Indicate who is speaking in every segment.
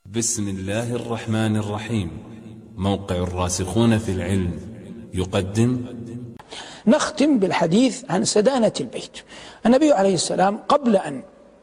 Speaker 1: بسم الله الرحمن الرحيم. موقع الراسخون في العلم يقدم.
Speaker 2: نختم بالحديث عن سدانة البيت. النبي عليه السلام قبل أن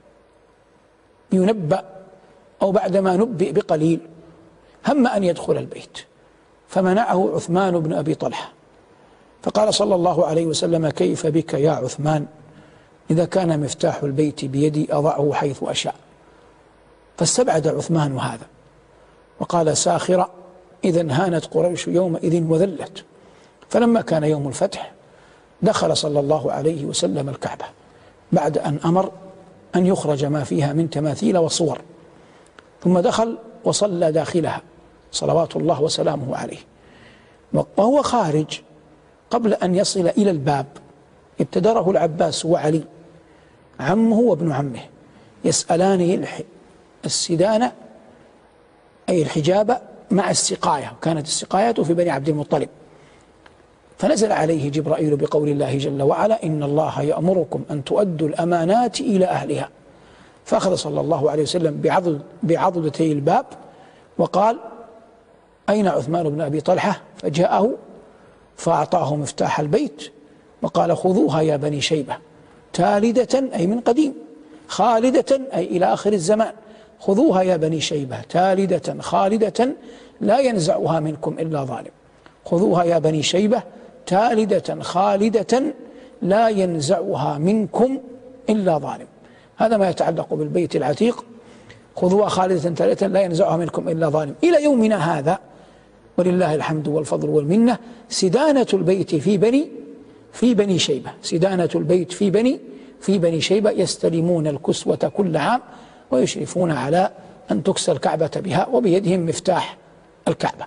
Speaker 2: ينبأ أو بعدما نبئ بقليل هم أن يدخل البيت، فمنعه عثمان بن أبي طلحة، فقال صلى الله عليه وسلم: كيف بك يا عثمان؟ إذا كان مفتاح البيت بيدي أضعه حيث أشاء. فاستبعد عثمان هذا وقال: ساخرة، إذا هانت قريش يومئذ وذلت. فلما كان يوم الفتح دخل صلى الله عليه وسلم الكعبة بعد أن أمر أن يخرج ما فيها من تماثيل وصور، ثم دخل وصلى داخلها صلوات الله وسلامه عليه. وهو خارج قبل أن يصل إلى الباب ابتدره العباس وعلي عمه وابن عمه يسألان السدانة أي الحجاب مع السقاية، كانت السقاية في بني عبد المطلب. فنزل عليه جبرائيل بقول الله جل وعلا: إن الله يأمركم أن تؤدوا الأمانات إلى أهلها. فأخذ صلى الله عليه وسلم بعضدتي الباب وقال: أين عثمان بن أبي طلحة؟ فجاءه فأعطاه مفتاح البيت وقال: خذوها يا بني شيبة، تالدة أي من قديم، خالدة أي إلى آخر الزمان. خذوها يا بني شيبة تالدة خالدة لا ينزعها منكم إلا ظالم. خذوها يا بني شيبة تالدة خالدة لا ينزعها منكم إلا ظالم. هذا ما يتعلق بالبيت العتيق: خذوها خالدة تالدة لا ينزعها منكم إلا ظالم. إلى يومنا هذا ولله الحمد والفضل والمنة سدانة البيت في بني شيبة، سدانة البيت في بني شيبة يستلمون الكسوة كل عام ويشرفون على أن تكسى الكعبة بها، وبيدهم مفتاح الكعبة.